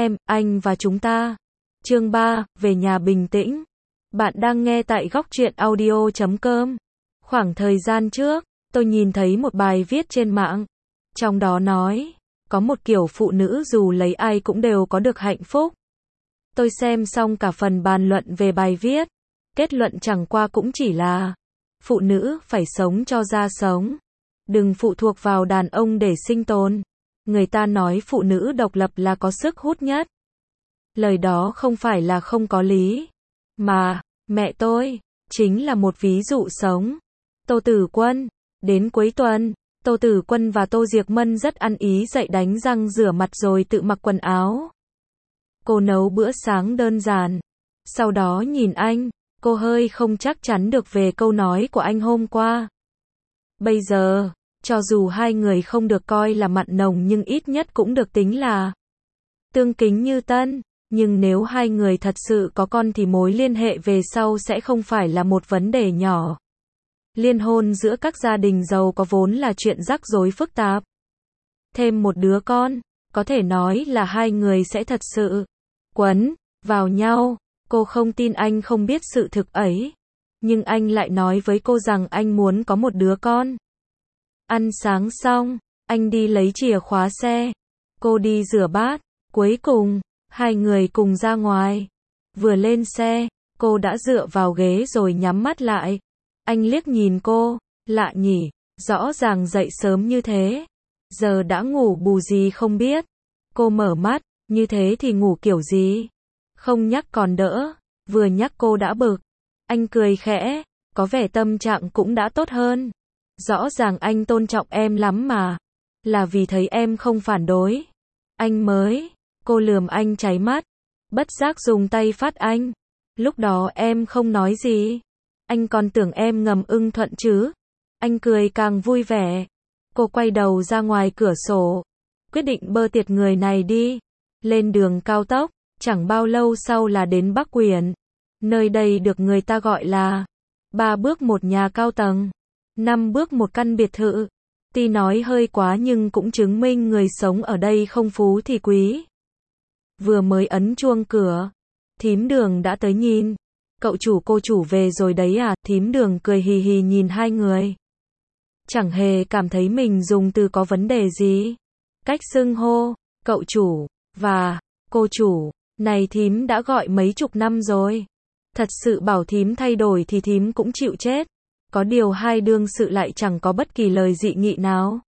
em, anh và chúng ta. Chương 3, về nhà bình tĩnh. Bạn đang nghe tại góc truyện audio.com. Khoảng thời gian trước, tôi nhìn thấy một bài viết trên mạng. Trong đó nói, có một kiểu phụ nữ dù lấy ai cũng đều có được hạnh phúc. Tôi xem xong cả phần bàn luận về bài viết. Kết luận chẳng qua cũng chỉ là, phụ nữ phải sống cho ra sống. Đừng phụ thuộc vào đàn ông để sinh tồn. Người ta nói phụ nữ độc lập là có sức hút nhất. Lời đó không phải là không có lý. Mà, mẹ tôi, chính là một ví dụ sống. Tô Tử Quân. Đến cuối tuần, Tô Tử Quân và Tô Diệc Mân rất ăn ý dậy đánh răng rửa mặt rồi tự mặc quần áo. Cô nấu bữa sáng đơn giản. Sau đó nhìn anh, cô hơi không chắc chắn được về câu nói của anh hôm qua. Bây giờ, cho dù hai người không được coi là mặn nồng nhưng ít nhất cũng được tính là tương kính như tân. Nhưng nếu hai người thật sự có con thì mối liên hệ về sau sẽ không phải là một vấn đề nhỏ. Liên hôn giữa các gia đình giàu có vốn là chuyện rắc rối phức tạp. Thêm một đứa con, có thể nói là hai người sẽ thật sự quấn vào nhau. Cô không tin anh không biết sự thực ấy. Nhưng anh lại nói với cô rằng anh muốn có một đứa con. Ăn sáng xong, anh đi lấy chìa khóa xe. Cô đi rửa bát. Cuối cùng, hai người cùng ra ngoài. Vừa lên xe, cô đã dựa vào ghế rồi nhắm mắt lại. Anh liếc nhìn cô, lạ nhỉ, rõ ràng dậy sớm như thế. Giờ đã ngủ bù gì không biết. Cô mở mắt, như thế thì ngủ kiểu gì? Không nhắc còn đỡ, vừa nhắc cô đã bực. Anh cười khẽ, có vẻ tâm trạng cũng đã tốt hơn. Rõ ràng anh tôn trọng em lắm mà. Là vì thấy em không phản đối. Anh mới. Cô lườm anh cháy mắt. Bất giác dùng tay phát anh. Lúc đó em không nói gì. Anh còn tưởng em ngầm ưng thuận chứ. Anh cười càng vui vẻ. Cô quay đầu ra ngoài cửa sổ. Quyết định bơ tiệt người này đi. Lên đường cao tốc. Chẳng bao lâu sau là đến Bắc Quyển. Nơi đây được người ta gọi là 3 bước một nhà cao tầng, 5 bước một căn biệt thự. Tuy nói hơi quá nhưng cũng chứng minh người sống ở đây không phú thì quý. Vừa mới ấn chuông cửa, thím Đường đã tới nhìn. Cậu chủ cô chủ về rồi đấy à? Thím Đường cười hì hì nhìn hai người. Chẳng hề cảm thấy mình dùng từ có vấn đề gì. Cách xưng hô, cậu chủ và cô chủ, này thím đã gọi mấy chục năm rồi. Thật sự bảo thím thay đổi thì thím cũng chịu chết. Có điều hai đương sự lại chẳng có bất kỳ lời dị nghị nào.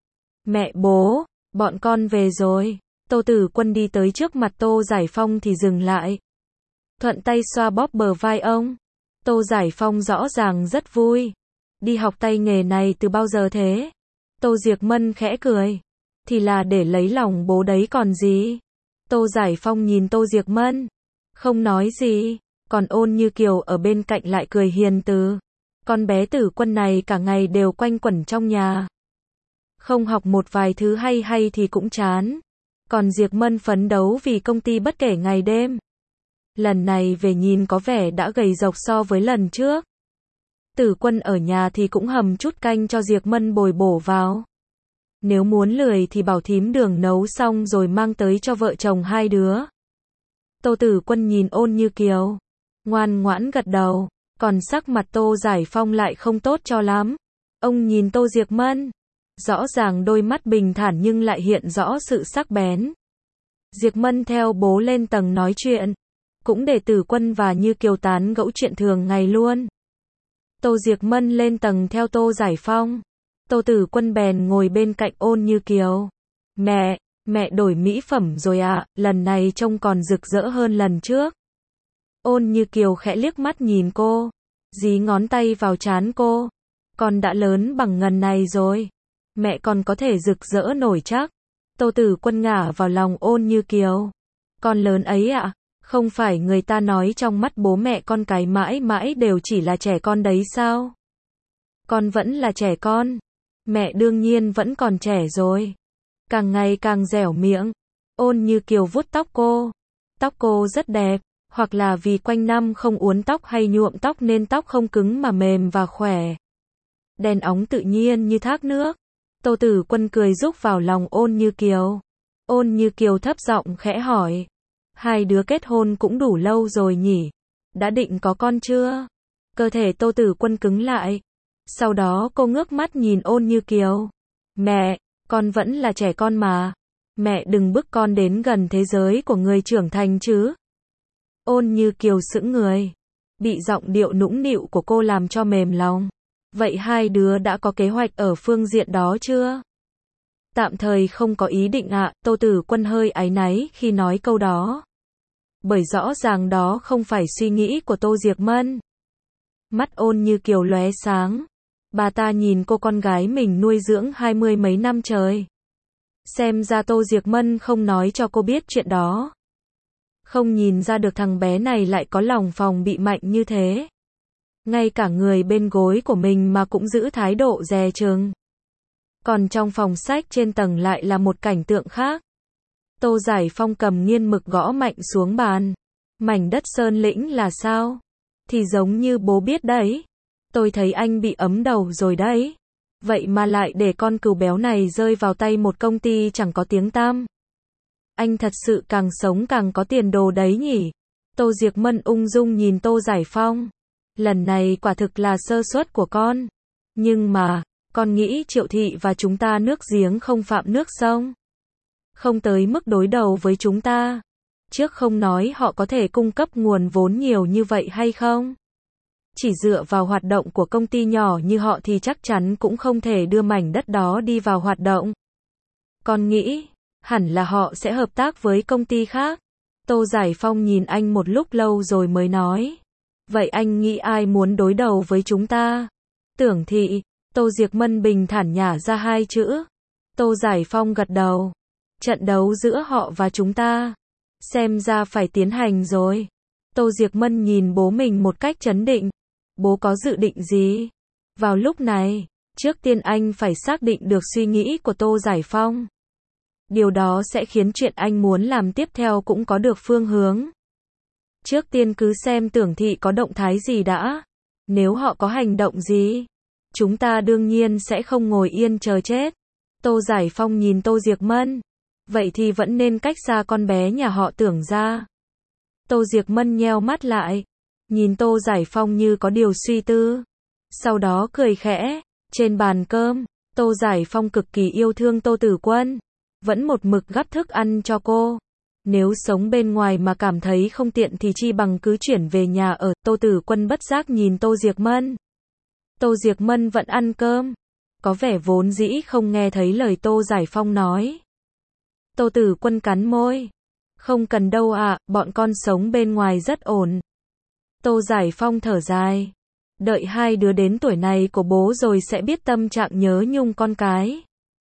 Mẹ bố, bọn con về rồi. Tô Tử Quân đi tới trước mặt Tô Giải Phong thì dừng lại. Thuận tay xoa bóp bờ vai ông. Tô Giải Phong rõ ràng rất vui. Đi học tay nghề này từ bao giờ thế? Tô Diệc Mân khẽ cười. Thì là để lấy lòng bố đấy còn gì. Tô Giải Phong nhìn Tô Diệc Mân. Không nói gì. Còn Ôn Như Kiều ở bên cạnh lại cười hiền từ. Con bé Tử Quân này cả ngày đều quanh quẩn trong nhà. Không học một vài thứ hay hay thì cũng chán. Còn Diệc Mân phấn đấu vì công ty bất kể ngày đêm. Lần này về nhìn có vẻ đã gầy rộc so với lần trước. Tử Quân ở nhà thì cũng hầm chút canh cho Diệc Mân bồi bổ vào. Nếu muốn lười thì bảo thím Đường nấu xong rồi mang tới cho vợ chồng hai đứa. Tô Tử Quân nhìn Ôn Như Kiều. Ngoan ngoãn gật đầu. Còn sắc mặt Tô Giải Phong lại không tốt cho lắm. Ông nhìn Tô Diệc Mân. Rõ ràng đôi mắt bình thản nhưng lại hiện rõ sự sắc bén. Diệc Mân theo bố lên tầng nói chuyện. Cũng để Tử Quân và Như Kiều tán gẫu chuyện thường ngày luôn. Tô Diệc Mân lên tầng theo Tô Giải Phong. Tô Tử Quân bèn ngồi bên cạnh Ôn Như Kiều. Mẹ đổi mỹ phẩm rồi ạ, lần này trông còn rực rỡ hơn lần trước. Ôn Như Kiều khẽ liếc mắt nhìn cô. Dí ngón tay vào trán cô. Con đã lớn bằng ngần này rồi. Mẹ còn có thể rực rỡ nổi chắc. Tô Tử Quân ngả vào lòng Ôn Như Kiều. Con lớn ấy ạ. Không phải người ta nói trong mắt bố mẹ con cái mãi mãi đều chỉ là trẻ con đấy sao? Con vẫn là trẻ con. Mẹ đương nhiên vẫn còn trẻ rồi. Càng ngày càng dẻo miệng. Ôn Như Kiều vuốt tóc cô. Tóc cô rất đẹp. Hoặc là vì quanh năm không uốn tóc hay nhuộm tóc nên tóc không cứng mà mềm và khỏe. Đen óng tự nhiên như thác nước. Tô Tử Quân cười rúc vào lòng Ôn Như Kiều. Ôn Như Kiều thấp giọng khẽ hỏi. Hai đứa kết hôn cũng đủ lâu rồi nhỉ? Đã định có con chưa? Cơ thể Tô Tử Quân cứng lại. Sau đó cô ngước mắt nhìn Ôn Như Kiều. Mẹ, con vẫn là trẻ con mà. Mẹ đừng bức con đến gần thế giới của người trưởng thành chứ. Ôn Như Kiều sững người. Bị giọng điệu nũng nịu của cô làm cho mềm lòng. Vậy hai đứa đã có kế hoạch ở phương diện đó chưa? Tạm thời không có ý định ạ, Tô Tử Quân hơi áy náy khi nói câu đó. Bởi rõ ràng đó không phải suy nghĩ của Tô Diệc Mân. Mắt Ôn Như Kiều lóe sáng. Bà ta nhìn cô con gái mình nuôi dưỡng 20 mấy năm trời. Xem ra Tô Diệc Mân không nói cho cô biết chuyện đó. Không nhìn ra được thằng bé này lại có lòng phòng bị mạnh như thế. Ngay cả người bên gối của mình mà cũng giữ thái độ dè chừng. Còn trong phòng sách trên tầng lại là một cảnh tượng khác. Tô Giải Phong cầm nghiên mực gõ mạnh xuống bàn. Mảnh đất Sơn Lĩnh là sao? Thì giống như bố biết đấy. Tôi thấy anh bị ấm đầu rồi đấy. Vậy mà lại để con cừu béo này rơi vào tay một công ty chẳng có tiếng tăm. Anh thật sự càng sống càng có tiền đồ đấy nhỉ? Tô Diệc Mân ung dung nhìn Tô Giải Phong. Lần này quả thực là sơ suất của con. Nhưng mà, con nghĩ Triệu Thị và chúng ta nước giếng không phạm nước sông. Không tới mức đối đầu với chúng ta. Trước không nói họ có thể cung cấp nguồn vốn nhiều như vậy hay không. Chỉ dựa vào hoạt động của công ty nhỏ như họ thì chắc chắn cũng không thể đưa mảnh đất đó đi vào hoạt động. Con nghĩ, hẳn là họ sẽ hợp tác với công ty khác. Tô Giải Phong nhìn anh một lúc lâu rồi mới nói. Vậy anh nghĩ ai muốn đối đầu với chúng ta? Tưởng Thị. Tô Diệc Mân bình thản nhả ra hai chữ. Tô Giải Phong gật đầu. Trận đấu giữa họ và chúng ta. Xem ra phải tiến hành rồi. Tô Diệc Mân nhìn bố mình một cách trấn định. Bố có dự định gì? Vào lúc này, trước tiên anh phải xác định được suy nghĩ của Tô Giải Phong. Điều đó sẽ khiến chuyện anh muốn làm tiếp theo cũng có được phương hướng. Trước tiên cứ xem Tưởng Thị có động thái gì đã. Nếu họ có hành động gì, chúng ta đương nhiên sẽ không ngồi yên chờ chết. Tô Giải Phong nhìn Tô Diệc Mân. Vậy thì vẫn nên cách xa con bé nhà họ Tưởng ra. Tô Diệc Mân nheo mắt lại. Nhìn Tô Giải Phong như có điều suy tư. Sau đó cười khẽ. Trên bàn cơm, Tô Giải Phong cực kỳ yêu thương Tô Tử Quân. Vẫn một mực gắp thức ăn cho cô. Nếu sống bên ngoài mà cảm thấy không tiện thì chi bằng cứ chuyển về nhà ở. Tô Tử Quân bất giác nhìn Tô Diệc Mân. Tô Diệc Mân vẫn ăn cơm. Có vẻ vốn dĩ không nghe thấy lời Tô Giải Phong nói. Tô Tử Quân cắn môi. Không cần đâu ạ, bọn con sống bên ngoài rất ổn. Tô Giải Phong thở dài. Đợi hai đứa đến tuổi này của bố rồi sẽ biết tâm trạng nhớ nhung con cái.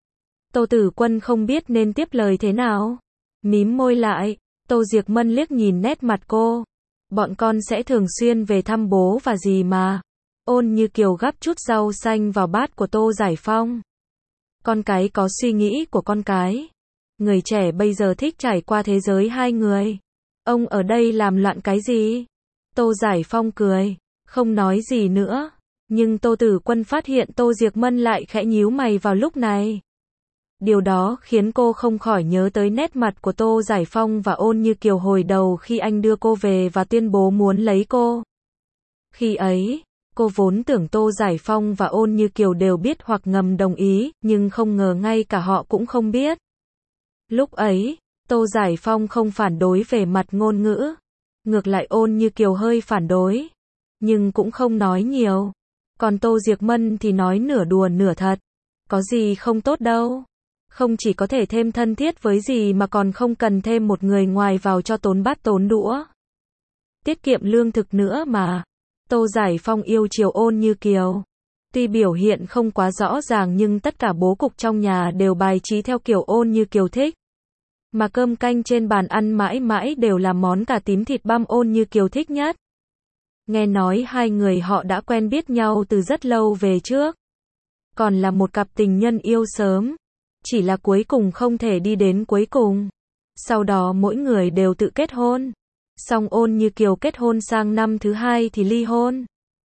Tô Tử Quân không biết nên tiếp lời thế nào. Mím môi lại. Tô Diệc Mân liếc nhìn nét mặt cô. Bọn con sẽ thường xuyên về thăm bố và dì mà. Ôn Như Kiều gắp chút rau xanh vào bát của Tô Giải Phong. Con cái có suy nghĩ của con cái. Người trẻ bây giờ thích trải qua thế giới hai người. Ông ở đây làm loạn cái gì? Tô Giải Phong cười, không nói gì nữa. Nhưng Tô Tử Quân phát hiện Tô Diệc Mân lại khẽ nhíu mày vào lúc này. Điều đó khiến cô không khỏi nhớ tới nét mặt của Tô Giải Phong và Ôn Như Kiều hồi đầu khi anh đưa cô về và tuyên bố muốn lấy cô. Khi ấy, cô vốn tưởng Tô Giải Phong và Ôn Như Kiều đều biết hoặc ngầm đồng ý, nhưng không ngờ ngay cả họ cũng không biết. Lúc ấy, Tô Giải Phong không phản đối về mặt ngôn ngữ. Ngược lại Ôn Như Kiều hơi phản đối. Nhưng cũng không nói nhiều. Còn Tô Diệc Mân thì nói nửa đùa nửa thật. Có gì không tốt đâu. Không chỉ có thể thêm thân thiết với dì mà còn không cần thêm một người ngoài vào cho tốn bát tốn đũa. Tiết kiệm lương thực nữa mà. Tô Giải Phong yêu chiều Ôn Như Kiều. Tuy biểu hiện không quá rõ ràng nhưng tất cả bố cục trong nhà đều bài trí theo kiểu Ôn Như Kiều thích. Mà cơm canh trên bàn ăn mãi mãi đều là món cà tím thịt băm Ôn Như Kiều thích nhất. Nghe nói hai người họ đã quen biết nhau từ rất lâu về trước. Còn là một cặp tình nhân yêu sớm. Chỉ là cuối cùng không thể đi đến cuối cùng. Sau đó mỗi người đều tự kết hôn. Xong Ôn Như Kiều kết hôn sang năm thứ hai thì ly hôn.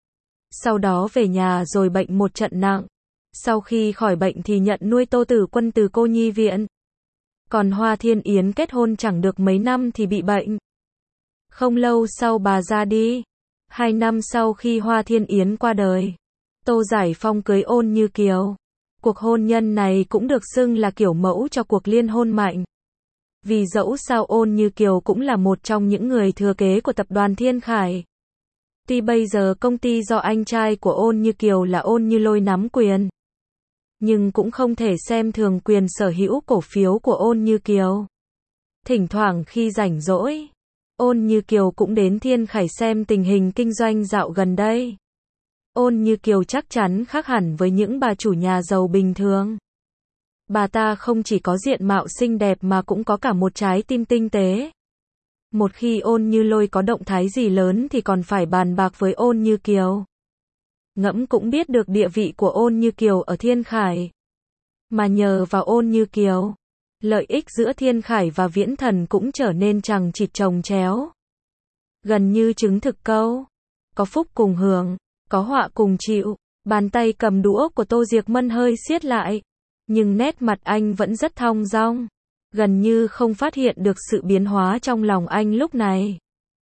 Sau đó về nhà rồi bệnh một trận nặng. Sau khi khỏi bệnh thì nhận nuôi Tô Tử Quân từ cô nhi viện. Còn Hoa Thiên Yến kết hôn chẳng được mấy năm thì bị bệnh. Không lâu sau bà ra đi. 2 năm sau khi Hoa Thiên Yến qua đời, Tô Giải Phong cưới Ôn Như Kiều. Cuộc hôn nhân này cũng được xưng là kiểu mẫu cho cuộc liên hôn mạnh. Vì dẫu sao Ôn Như Kiều cũng là một trong những người thừa kế của tập đoàn Thiên Khải. Tuy bây giờ công ty do anh trai của Ôn Như Kiều là Ôn Như Lôi nắm quyền, nhưng cũng không thể xem thường quyền sở hữu cổ phiếu của Ôn Như Kiều. Thỉnh thoảng khi rảnh rỗi, Ôn Như Kiều cũng đến Thiên Khải xem tình hình kinh doanh dạo gần đây. Ôn Như Kiều chắc chắn khác hẳn với những bà chủ nhà giàu bình thường. Bà ta không chỉ có diện mạo xinh đẹp mà cũng có cả một trái tim tinh tế. Một khi Ôn Như Lôi có động thái gì lớn thì còn phải bàn bạc với Ôn Như Kiều. Ngẫm cũng biết được địa vị của Ôn Như Kiều ở Thiên Khải. Mà nhờ vào Ôn Như Kiều, lợi ích giữa Thiên Khải và Viễn Thần cũng trở nên chằng chịt chồng chéo. Gần như chứng thực câu, có phúc cùng hưởng, có họa cùng chịu. Bàn tay cầm đũa của Tô Diệc Mân hơi siết lại, nhưng nét mặt anh vẫn rất thong dong, gần như không phát hiện được sự biến hóa trong lòng anh lúc này.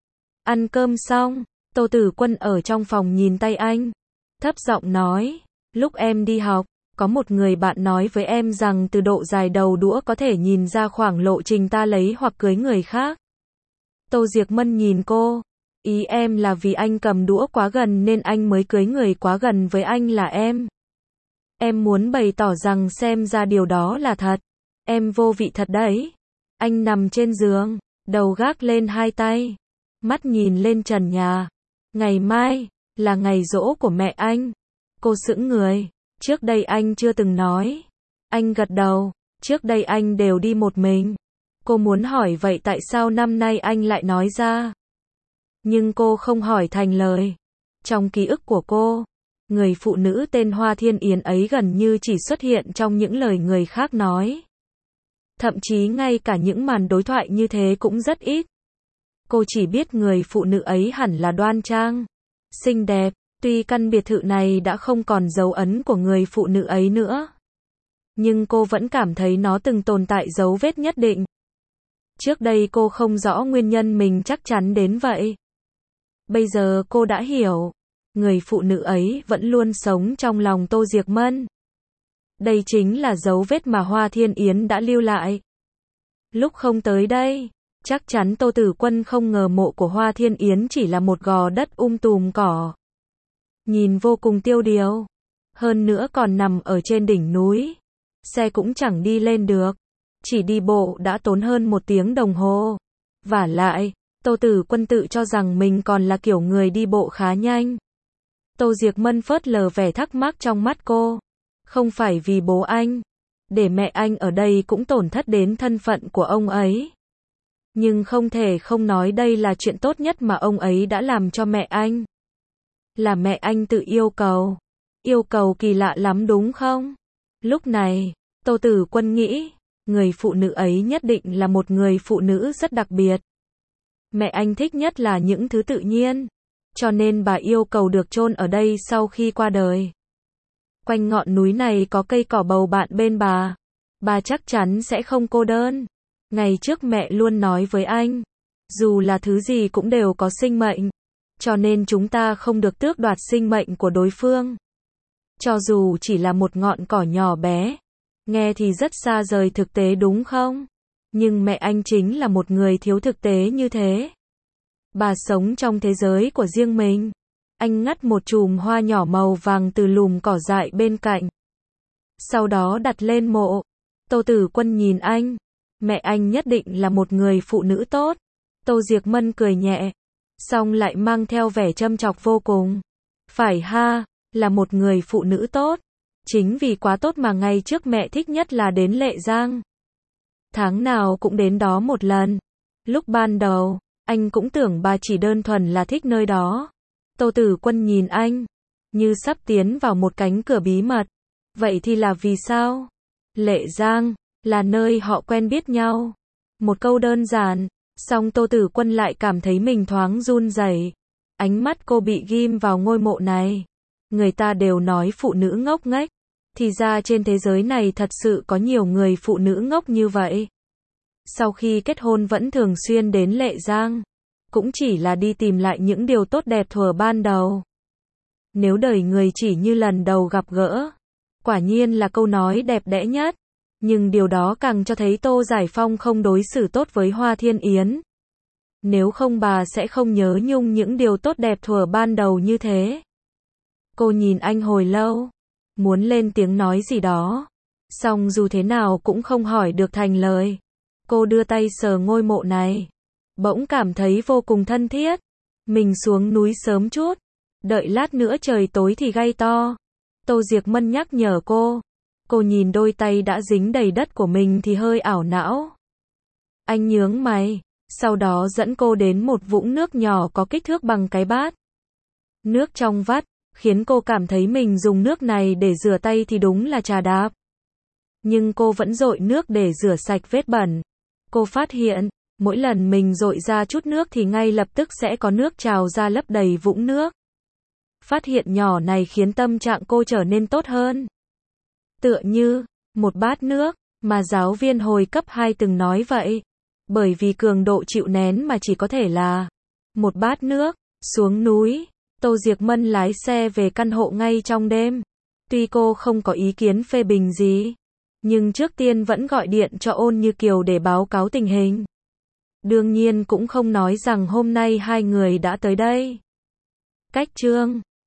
Ăn cơm xong, Tô Tử Quân ở trong phòng nhìn tay anh, thấp giọng nói, lúc em đi học, có một người bạn nói với em rằng từ độ dài đầu đũa có thể nhìn ra khoảng lộ trình ta lấy hoặc cưới người khác. Tô Diệc Mân nhìn cô, ý em là vì anh cầm đũa quá gần nên anh mới cưới người quá gần với anh là em. Em muốn bày tỏ rằng xem ra điều đó là thật. Em vô vị thật đấy. Anh nằm trên giường, đầu gác lên hai tay, mắt nhìn lên trần nhà. Ngày mai là ngày giỗ của mẹ anh. Cô sững người. Trước đây anh chưa từng nói. Anh gật đầu. Trước đây anh đều đi một mình. Cô muốn hỏi vậy tại sao năm nay anh lại nói ra. Nhưng cô không hỏi thành lời. Trong ký ức của cô, người phụ nữ tên Hoa Thiên Yến ấy gần như chỉ xuất hiện trong những lời người khác nói. Thậm chí ngay cả những màn đối thoại như thế cũng rất ít. Cô chỉ biết người phụ nữ ấy hẳn là đoan trang, xinh đẹp, tuy căn biệt thự này đã không còn dấu ấn của người phụ nữ ấy nữa. Nhưng cô vẫn cảm thấy nó từng tồn tại dấu vết nhất định. Trước đây cô không rõ nguyên nhân mình chắc chắn đến vậy. Bây giờ cô đã hiểu. Người phụ nữ ấy vẫn luôn sống trong lòng Tô Diệc Mân. Đây chính là dấu vết mà Hoa Thiên Yến đã lưu lại. Lúc không tới đây, chắc chắn Tô Tử Quân không ngờ mộ của Hoa Thiên Yến chỉ là một gò đất tùm cỏ. Nhìn vô cùng tiêu điều. Hơn nữa còn nằm ở trên đỉnh núi. Xe cũng chẳng đi lên được. Chỉ đi bộ đã tốn hơn 1 tiếng đồng hồ. Vả lại, Tô Tử Quân tự cho rằng mình còn là kiểu người đi bộ khá nhanh. Tô Diệc Mân phớt lờ vẻ thắc mắc trong mắt cô. Không phải vì bố anh, để mẹ anh ở đây cũng tổn thất đến thân phận của ông ấy. Nhưng không thể không nói đây là chuyện tốt nhất mà ông ấy đã làm cho mẹ anh. Là mẹ anh tự yêu cầu. Yêu cầu kỳ lạ lắm đúng không? Lúc này, Tô Tử Quân nghĩ, người phụ nữ ấy nhất định là một người phụ nữ rất đặc biệt. Mẹ anh thích nhất là những thứ tự nhiên. Cho nên bà yêu cầu được chôn ở đây sau khi qua đời. Quanh ngọn núi này có cây cỏ bầu bạn bên bà. Bà chắc chắn sẽ không cô đơn. Ngày trước mẹ luôn nói với anh, dù là thứ gì cũng đều có sinh mệnh. Cho nên chúng ta không được tước đoạt sinh mệnh của đối phương. Cho dù chỉ là một ngọn cỏ nhỏ bé. Nghe thì rất xa rời thực tế đúng không? Nhưng mẹ anh chính là một người thiếu thực tế như thế. Bà sống trong thế giới của riêng mình. Anh ngắt một chùm hoa nhỏ màu vàng từ lùm cỏ dại bên cạnh. Sau đó đặt lên mộ. Tô Tử Quân nhìn anh. Mẹ anh nhất định là một người phụ nữ tốt. Tô Diệc Mân cười nhẹ. Xong lại mang theo vẻ châm chọc vô cùng. Phải ha, là một người phụ nữ tốt. Chính vì quá tốt mà ngày trước mẹ thích nhất là đến Lệ Giang. Tháng nào cũng đến đó một lần. Lúc ban đầu, anh cũng tưởng bà chỉ đơn thuần là thích nơi đó. Tô Tử Quân nhìn anh, như sắp tiến vào một cánh cửa bí mật. Vậy thì là vì sao? Lệ Giang, là nơi họ quen biết nhau. Một câu đơn giản, song Tô Tử Quân lại cảm thấy mình thoáng run rẩy. Ánh mắt cô bị ghim vào ngôi mộ này. Người ta đều nói phụ nữ ngốc nghếch. Thì ra trên thế giới này thật sự có nhiều người phụ nữ ngốc như vậy. sau khi kết hôn vẫn thường xuyên đến Lệ Giang. Cũng chỉ là đi tìm lại những điều tốt đẹp thuở ban đầu. Nếu đời người chỉ như lần đầu gặp gỡ, quả nhiên là câu nói đẹp đẽ nhất. Nhưng điều đó càng cho thấy Tô Giải Phong không đối xử tốt với Hoa Thiên Yến. Nếu không bà sẽ không nhớ nhung những điều tốt đẹp thuở ban đầu như thế. Cô nhìn anh hồi lâu, muốn lên tiếng nói gì đó, song dù thế nào cũng không hỏi được thành lời. Cô đưa tay sờ ngôi mộ này, bỗng cảm thấy vô cùng thân thiết. Mình xuống núi sớm chút, đợi lát nữa trời tối thì gai to. Tô Diệc Mân nhắc nhở cô. Cô nhìn đôi tay đã dính đầy đất của mình thì hơi ảo não. Anh nhướng mày, sau đó dẫn cô đến một vũng nước nhỏ có kích thước bằng cái bát. Nước trong vắt, khiến cô cảm thấy mình dùng nước này để rửa tay thì đúng là trà đạp. Nhưng cô vẫn dội nước để rửa sạch vết bẩn. Cô phát hiện, mỗi lần mình dội ra chút nước thì ngay lập tức sẽ có nước trào ra lấp đầy vũng nước. Phát hiện nhỏ này khiến tâm trạng cô trở nên tốt hơn. Tựa như một bát nước mà giáo viên hồi cấp 2 từng nói vậy. Bởi vì cường độ chịu nén mà chỉ có thể là một bát nước. Xuống núi, Tô Diệc Mân lái xe về căn hộ ngay trong đêm. Tuy cô không có ý kiến phê bình gì, nhưng trước tiên vẫn gọi điện cho Ôn Như Kiều để báo cáo tình hình. Đương nhiên cũng không nói rằng hôm nay hai người đã tới đây. Cách chương